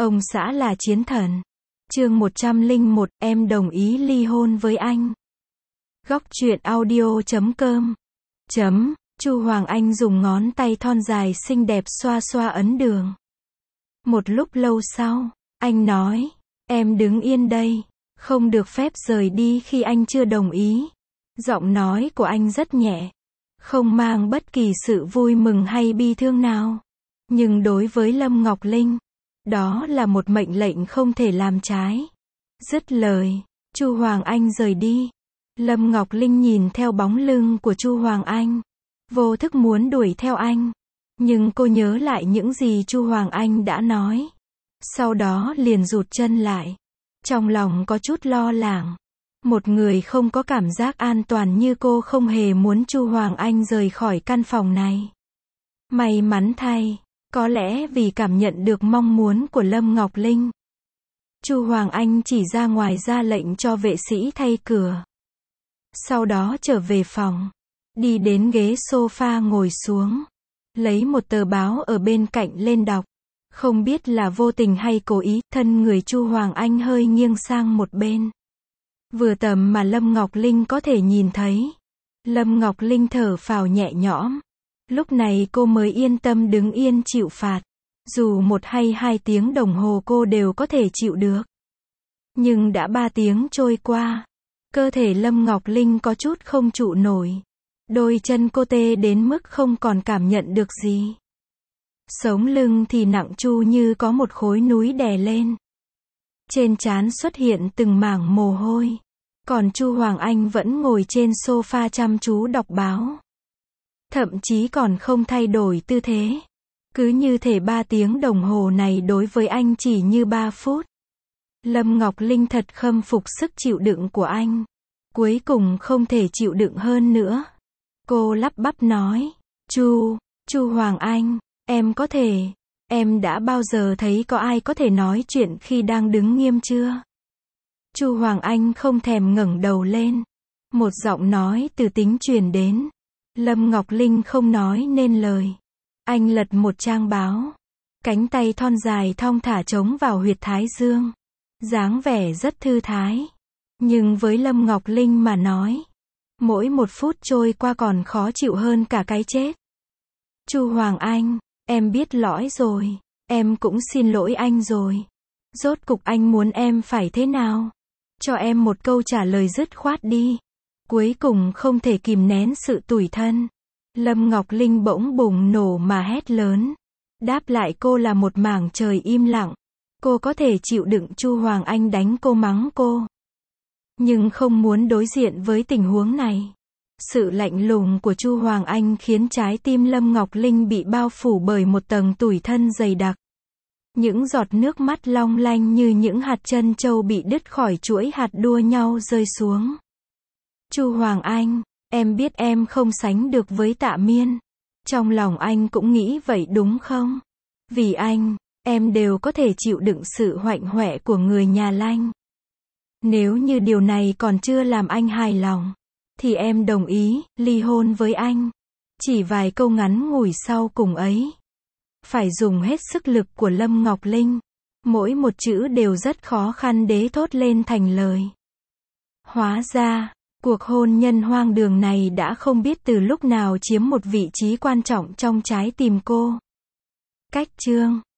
Ông xã là chiến thần. Chương 101, em đồng ý ly hôn với anh. Góc truyện audio.com. Chu Hoàng Anh dùng ngón tay thon dài xinh đẹp xoa xoa ấn đường. Một lúc lâu sau, anh nói, em đứng yên đây, không được phép rời đi khi anh chưa đồng ý. Giọng nói của anh rất nhẹ, không mang bất kỳ sự vui mừng hay bi thương nào. Nhưng đối với Lâm Ngọc Linh, đó là một mệnh lệnh không thể làm trái. Dứt lời, Chu Hoàng Anh rời đi. Lâm Ngọc Linh nhìn theo bóng lưng của Chu Hoàng Anh, vô thức muốn đuổi theo anh. Nhưng cô nhớ lại những gì Chu Hoàng Anh đã nói. Sau đó liền rụt chân lại. Trong lòng có chút lo lắng. Một người không có cảm giác an toàn như cô không hề muốn Chu Hoàng Anh rời khỏi căn phòng này. May mắn thay, có lẽ vì cảm nhận được mong muốn của Lâm Ngọc Linh, Chu Hoàng Anh chỉ ra ngoài ra lệnh cho vệ sĩ thay cửa. Sau đó trở về phòng, đi đến ghế sofa ngồi xuống, lấy một tờ báo ở bên cạnh lên đọc. Không biết là vô tình hay cố ý, thân người Chu Hoàng Anh hơi nghiêng sang một bên. Vừa tầm mà Lâm Ngọc Linh có thể nhìn thấy. Lâm Ngọc Linh thở phào nhẹ nhõm. Lúc này cô mới yên tâm đứng yên chịu phạt. Dù 1 hay 2 tiếng đồng hồ cô đều có thể chịu được. Nhưng đã 3 tiếng trôi qua, cơ thể Lâm Ngọc Linh có chút không trụ nổi. Đôi chân cô tê đến mức không còn cảm nhận được gì. Sống lưng thì nặng chu như có một khối núi đè lên. Trên trán xuất hiện từng mảng mồ hôi. Còn Chu Hoàng Anh vẫn ngồi trên sofa chăm chú đọc báo. Thậm chí còn không thay đổi tư thế. Cứ như thể 3 tiếng đồng hồ này đối với anh chỉ như 3 phút. Lâm Ngọc Linh thật khâm phục sức chịu đựng của anh. Cuối cùng không thể chịu đựng hơn nữa. Cô lắp bắp nói, Chu Hoàng Anh, em đã bao giờ thấy có ai có thể nói chuyện khi đang đứng nghiêm chưa? Chu Hoàng Anh không thèm ngẩng đầu lên. Một giọng nói từ tính truyền đến. Lâm Ngọc Linh không nói nên lời. Anh lật một trang báo. Cánh tay thon dài thong thả chống vào huyệt thái dương. Dáng vẻ rất thư thái. Nhưng với Lâm Ngọc Linh mà nói, mỗi 1 phút trôi qua còn khó chịu hơn cả cái chết. Chu Hoàng Anh, em biết lỗi rồi. Em cũng xin lỗi anh rồi. Rốt cục anh muốn em phải thế nào? Cho em một câu trả lời dứt khoát đi. Cuối cùng không thể kìm nén sự tủi thân. Lâm Ngọc Linh bỗng bùng nổ mà hét lớn. Đáp lại cô là một mảng trời im lặng. Cô có thể chịu đựng Chu Hoàng Anh đánh cô mắng cô. Nhưng không muốn đối diện với tình huống này. Sự lạnh lùng của Chu Hoàng Anh khiến trái tim Lâm Ngọc Linh bị bao phủ bởi một tầng tủi thân dày đặc. Những giọt nước mắt long lanh như những hạt trân châu bị đứt khỏi chuỗi hạt đua nhau rơi xuống. Chu Hoàng Anh, em biết em không sánh được với Tạ Miên. Trong lòng anh cũng nghĩ vậy đúng không? Vì anh, em đều có thể chịu đựng sự hoạnh hoẹ của người nhà Lanh. Nếu như điều này còn chưa làm anh hài lòng, thì em đồng ý ly hôn với anh. Chỉ vài câu ngắn ngủi sau cùng ấy, phải dùng hết sức lực của Lâm Ngọc Linh. Mỗi một chữ đều rất khó khăn để thốt lên thành lời. Hóa ra, cuộc hôn nhân hoang đường này đã không biết từ lúc nào chiếm một vị trí quan trọng trong trái tim cô. Cách chương